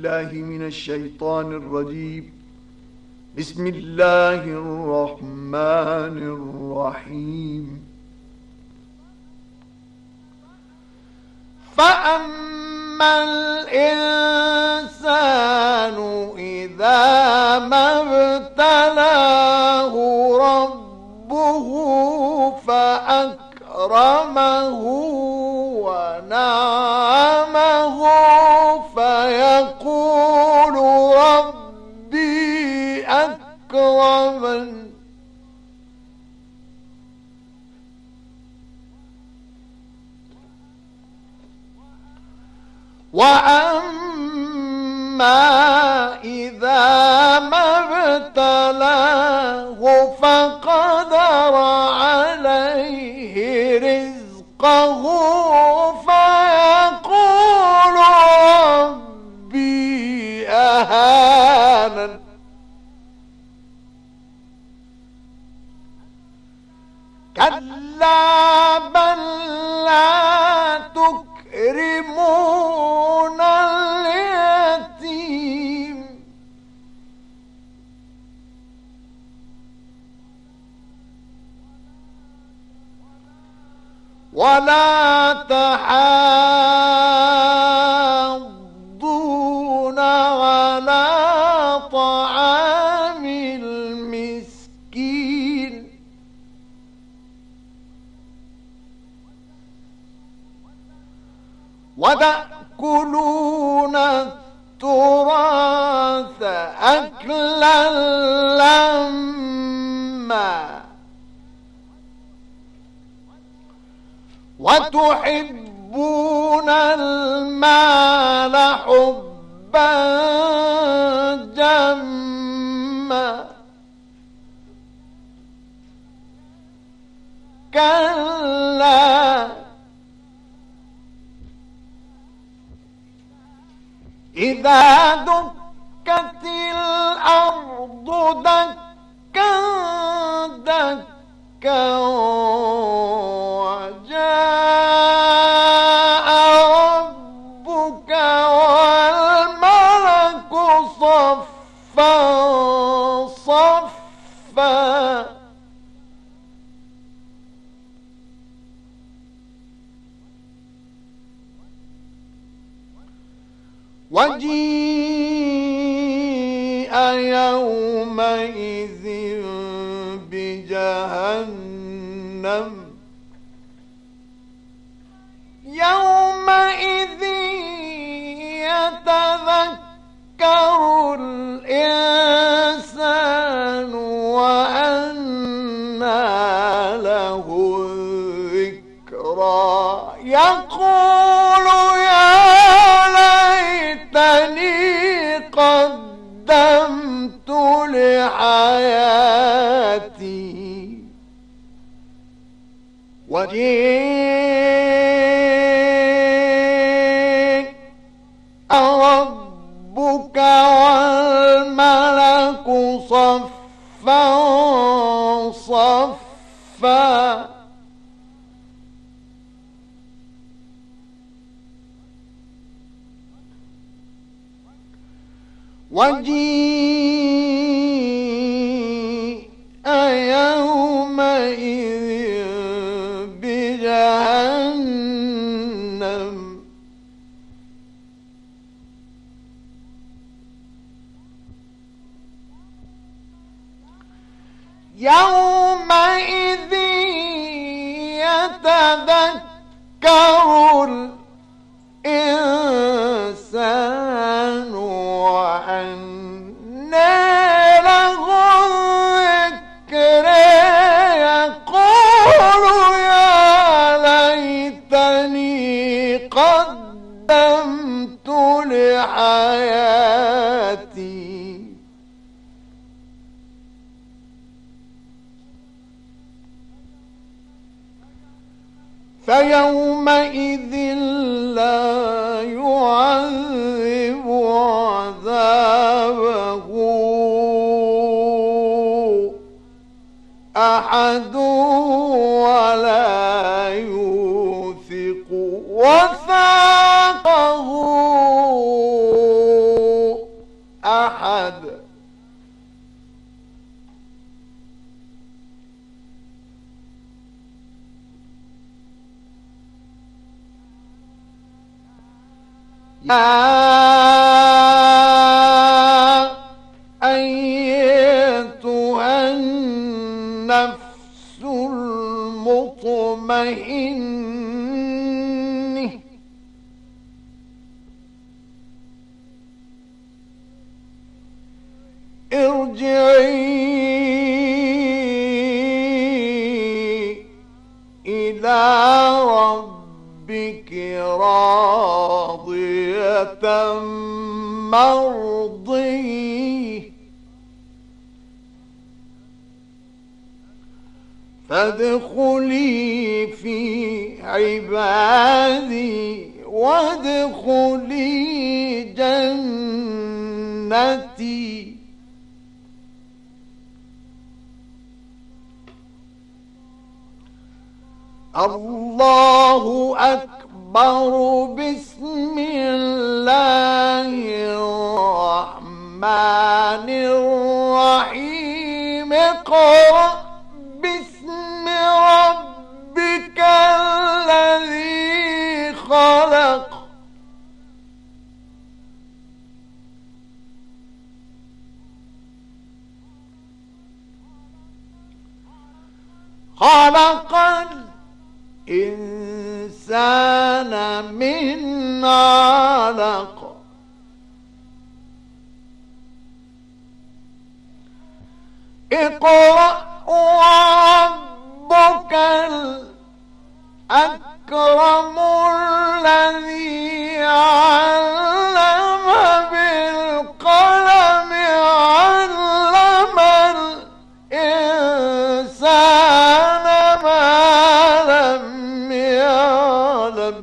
بالله من الشيطان الرجيم. بسم الله الرحمن الرحيم. فأما الإنسان إذا ما ابتلاه ربه فأكرمه ونعمه فيقول ربي أكرمن. وأما إذا ما ابتلاه فقدر عليه رزقه فيقول ربي أهانن. كلا بل لا تكرمون اليتيم ولا تحاضون على طعام المسكين وتأكلون التراث أكلا لما وتحبون المال حبا جما كلا إذا دكت الأرض دكا دكا وجاء ربك والملك صفا صفا وجيء يومئذ بجهنم يومئذ يتذكر الإنسان وأنى له الذكرى يقول ليتني قدمت لحياتي وجيء ربك والملك صفا صفا وجيء يومئذ بجهنم يومئذ يتذكر الإنسان وأنى له الذكر يقول يا ليتني قدمت لحياتي فيومئذ لا يعذب عذابه أحد ولا يوثق وثاقه أيتها النفس المطمئنة ارجعي إلى ربك راضية مرضية فادخلي في عبادي وادخلي جنتي. الله أكبر. بسم الله الرحمن الرحيم. اقرأ باسم ربك الذي خلق. خلق الإنسان من علق. اقرأ وربك الأكرم الذي علم بالقلم علم الإنسان ما لم يعلم.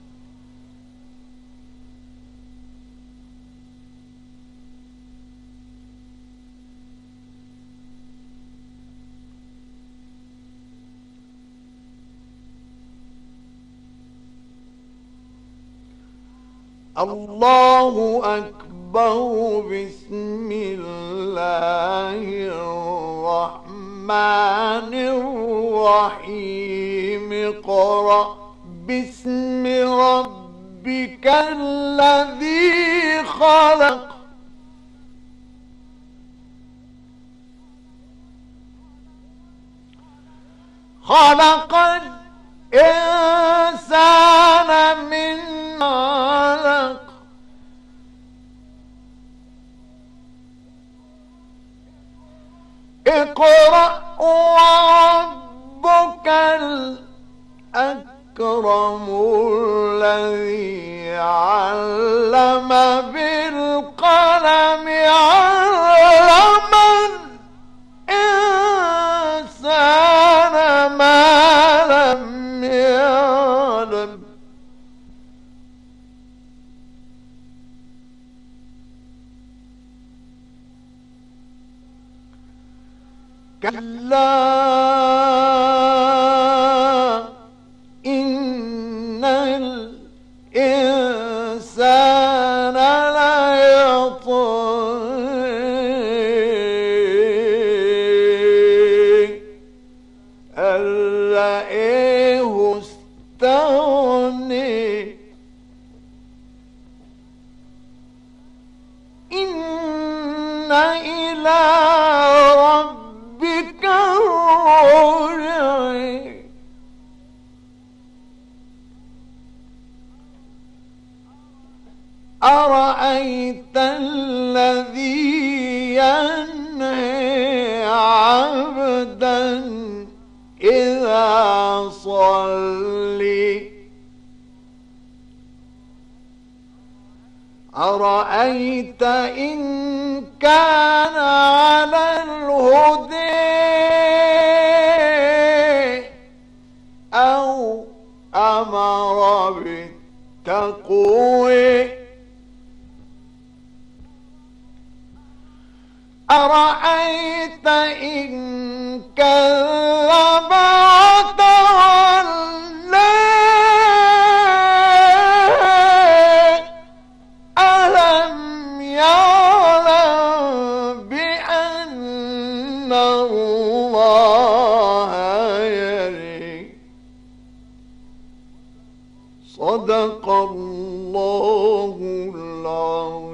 الله أكبر. بسم الله الرحمن الرحيم. اقرأ باسم ربك الذي خلق. خلق الإنسان من علق. اقرأ وربك الأكرم الذي علم بالقلم علم الإنسان ما لم يعلم. كلا إن الإنسان ليطغى أن رآه استغنى. إن إلى ربك الرجع. أرأيت الذي ينهى عبدا إذا صلى. أرأيت إن كان على الهدى أو أمر بالتقوى. أرأيت إن كذب وتولى ألم يعلم بأن الله يرى. صدق الله العظيم.